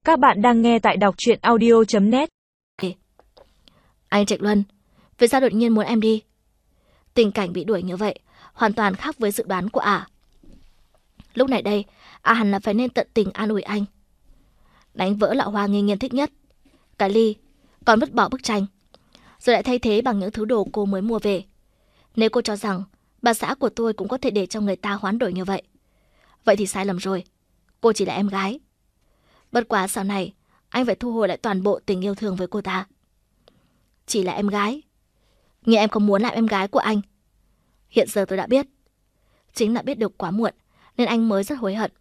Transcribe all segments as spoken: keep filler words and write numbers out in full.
Các bạn đang nghe tại đọc truyện audio chấm net. Anh Trạch Luân, vì sao đột nhiên muốn em đi? Tình cảnh bị đuổi như vậy hoàn toàn khác với dự đoán của ả. Lúc này đây, ả hẳn là phải nên tận tình an ủi anh. Đánh vỡ lọ hoa Nghiên Nghiên thích nhất, cái ly, còn vứt bỏ bức tranh, rồi lại thay thế bằng những thứ đồ cô mới mua về. Nếu cô cho rằng bà xã của tôi cũng có thể để cho người ta hoán đổi như vậy, vậy thì sai lầm rồi. Cô chỉ là em gái. Bất quá sau này anh phải thu hồi lại toàn bộ tình yêu thương với cô ta. Chỉ là em gái, nhưng em không muốn làm em gái của anh. Hiện giờ tôi đã biết. Chính là biết được quá muộn nên anh mới rất hối hận.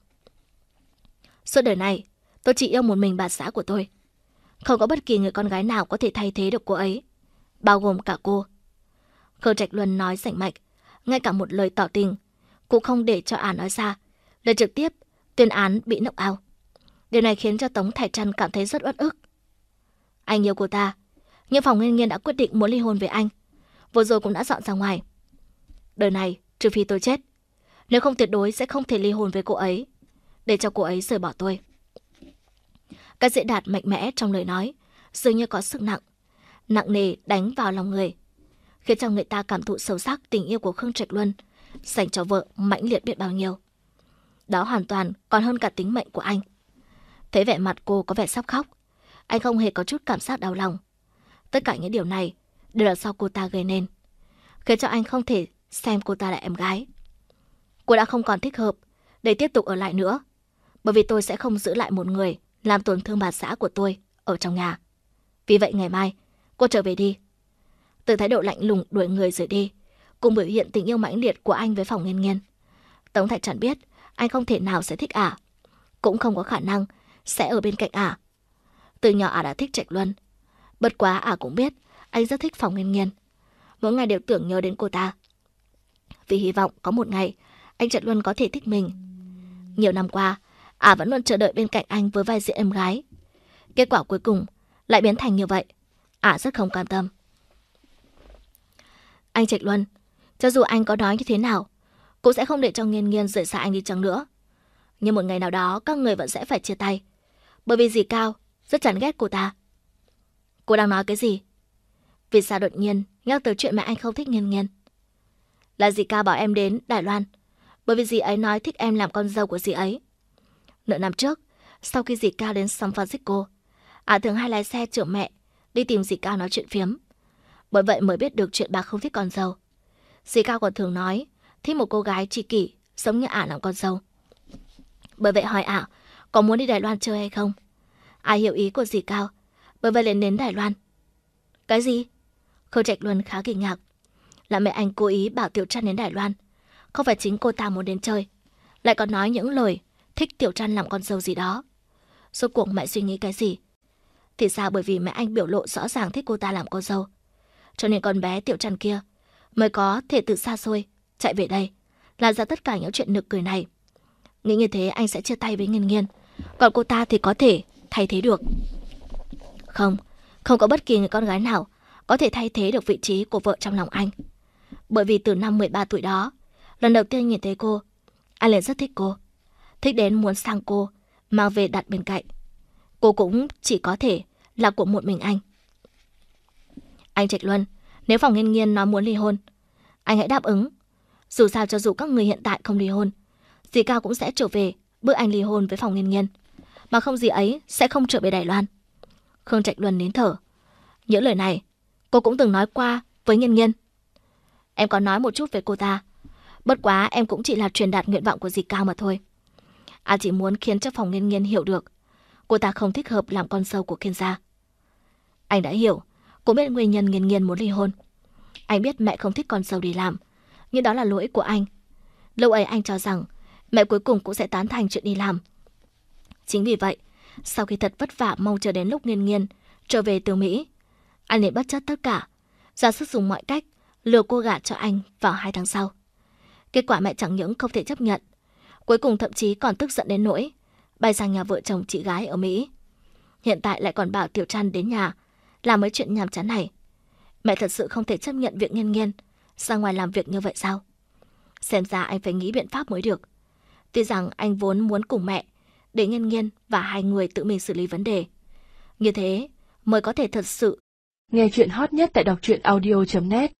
Suốt đời này tôi chỉ yêu một mình bà xã của tôi. Không có bất kỳ người con gái nào có thể thay thế được cô ấy, bao gồm cả cô. Khương Trạch Luân nói rành mạch, ngay cả một lời tỏ tình cũng không để cho ả nói ra, lời trực tiếp tuyên án bị knock out. Điều này khiến cho Tống Thải Trăn cảm thấy rất uất ức. Anh yêu cô ta, nhưng Phòng Nghiên Nghiên đã quyết định muốn ly hôn với anh, vừa rồi cũng đã dọn ra ngoài. Đời này trừ phi tôi chết, nếu không tuyệt đối sẽ không thể ly hôn với cô ấy, để cho cô ấy rời bỏ tôi. Cái dễ đạt mạnh mẽ trong lời nói dường như có sức nặng, nặng nề đánh vào lòng người, khiến cho người ta cảm thụ sâu sắc tình yêu của Khương Trạch Luân dành cho vợ mãnh liệt biết bao nhiêu. Đó hoàn toàn còn hơn cả tính mệnh của anh. Thấy vẻ mặt cô có vẻ sắp khóc, anh không hề có chút cảm giác đau lòng. Tất cả những điều này đều là do cô ta gây nên, khiến cho anh không thể xem cô ta là em gái. Cô đã không còn thích hợp để tiếp tục ở lại nữa, bởi vì tôi sẽ không giữ lại một người làm tổn thương bà xã của tôi ở trong nhà. Vì vậy ngày mai cô trở về đi. Từ thái độ lạnh lùng đuổi người rời đi, cùng biểu hiện tình yêu mãnh liệt của anh với Phòng Nghiên Nghiên, Tống Thải Trăn biết anh không thể nào sẽ thích ả, cũng không có khả năng sẽ ở bên cạnh ả. Từ nhỏ ả đã thích Trạch Luân, bất quá ả cũng biết anh rất thích Phòng Nghiên Nghiên, mỗi ngày đều tưởng nhớ đến cô ta, vì hy vọng có một ngày anh Trạch Luân có thể thích mình. Nhiều năm qua, ả vẫn luôn chờ đợi bên cạnh anh với vai diễn em gái. Kết quả cuối cùng lại biến thành như vậy, ả rất không cam tâm. Anh Trạch Luân, cho dù anh có nói như thế nào, cũng sẽ không để cho Nghiên Nghiên rời xa anh đi chăng nữa. Nhưng một ngày nào đó các người vẫn sẽ phải chia tay, bởi vì dì Cao rất chán ghét cô ta. Cô đang nói cái gì? Vì sao đột nhiên nhắc tới chuyện mẹ anh không thích Nghiên Nghiên? Là dì Cao bảo em đến Đài Loan, bởi vì dì ấy nói thích em làm con dâu của dì ấy. Nửa năm trước, sau khi dì Cao đến San Francisco, ả thường hay lái xe chở mẹ đi tìm dì Cao nói chuyện phiếm. Bởi vậy mới biết được chuyện bà không thích con dâu. Dì Cao còn thường nói thích một cô gái tri kỷ giống như ả làm con dâu. Bởi vậy hỏi ả có muốn đi Đài Loan chơi hay không. Ả hiểu ý của dì Cao, bởi vậy lên đến Đài Loan. Cái gì? Khương Trạch Luân khá kinh ngạc. Là mẹ anh cố ý bảo Tiểu Trăn đến Đài Loan, không phải chính cô ta muốn đến chơi, lại còn nói những lời thích Tiểu Trăn làm con dâu gì đó. Rốt cuộc mẹ suy nghĩ cái gì? Thì sao bởi vì mẹ anh biểu lộ rõ ràng thích cô ta làm con dâu, cho nên con bé Tiểu Trăn kia mới có thể từ xa xôi chạy về đây, làm ra tất cả những chuyện nực cười này. Nghĩ như thế anh sẽ chia tay với Nghiên Nghiên, còn cô ta thì có thể thay thế được. Không, không có bất kỳ người con gái nào có thể thay thế được vị trí của vợ trong lòng anh. Bởi vì từ năm mười ba tuổi đó, lần đầu tiên nhìn thấy cô, anh liền rất thích cô, thích đến muốn sang cô mang về đặt bên cạnh. Cô cũng chỉ có thể là của một mình anh. Anh Trạch Luân, nếu Phòng Nghiên Nghiên nói muốn ly hôn, anh hãy đáp ứng. Dù sao cho dù các người hiện tại không ly hôn, dì Cao cũng sẽ trở về bước anh ly hôn với Phòng Nghiên Nghiên, mà không dì ấy sẽ không trở về Đài Loan. Khương Trạch Luân nín thở. Những lời này cô cũng từng nói qua với Nghiên Nghiên. Em có nói một chút về cô ta, bất quá em cũng chỉ là truyền đạt nguyện vọng của dì Cao mà thôi. À chỉ muốn khiến cho Phòng Nghiên Nghiên hiểu được cô ta không thích hợp làm con dâu của Kiên gia. Anh đã hiểu, cũng biết nguyên nhân Nghiên Nghiên muốn ly hôn. Anh biết mẹ không thích con dâu đi làm, nhưng đó là lỗi của anh. Lúc ấy anh cho rằng mẹ cuối cùng cũng sẽ tán thành chuyện đi làm. Chính vì vậy, sau khi thật vất vả mong chờ đến lúc Nghiên Nghiên trở về từ Mỹ, anh liền bất chấp tất cả, ra sức dùng mọi cách lừa cô gả cho anh vào hai tháng sau. Kết quả mẹ chẳng những không thể chấp nhận, cuối cùng thậm chí còn tức giận đến nỗi bay sang nhà vợ chồng chị gái ở Mỹ. Hiện tại lại còn bảo Tiểu Trăn đến nhà làm mấy chuyện nhàm chán này. Mẹ thật sự không thể chấp nhận việc Nghiên Nghiên ra ngoài làm việc như vậy sao? Xem ra anh phải nghĩ biện pháp mới được. Tuy rằng anh vốn muốn cùng mẹ để Nghiên Nghiên và hai người tự mình xử lý vấn đề. Như thế mới có thể thật sự nghe chuyện hot nhất tại đọc truyện audio chấm net.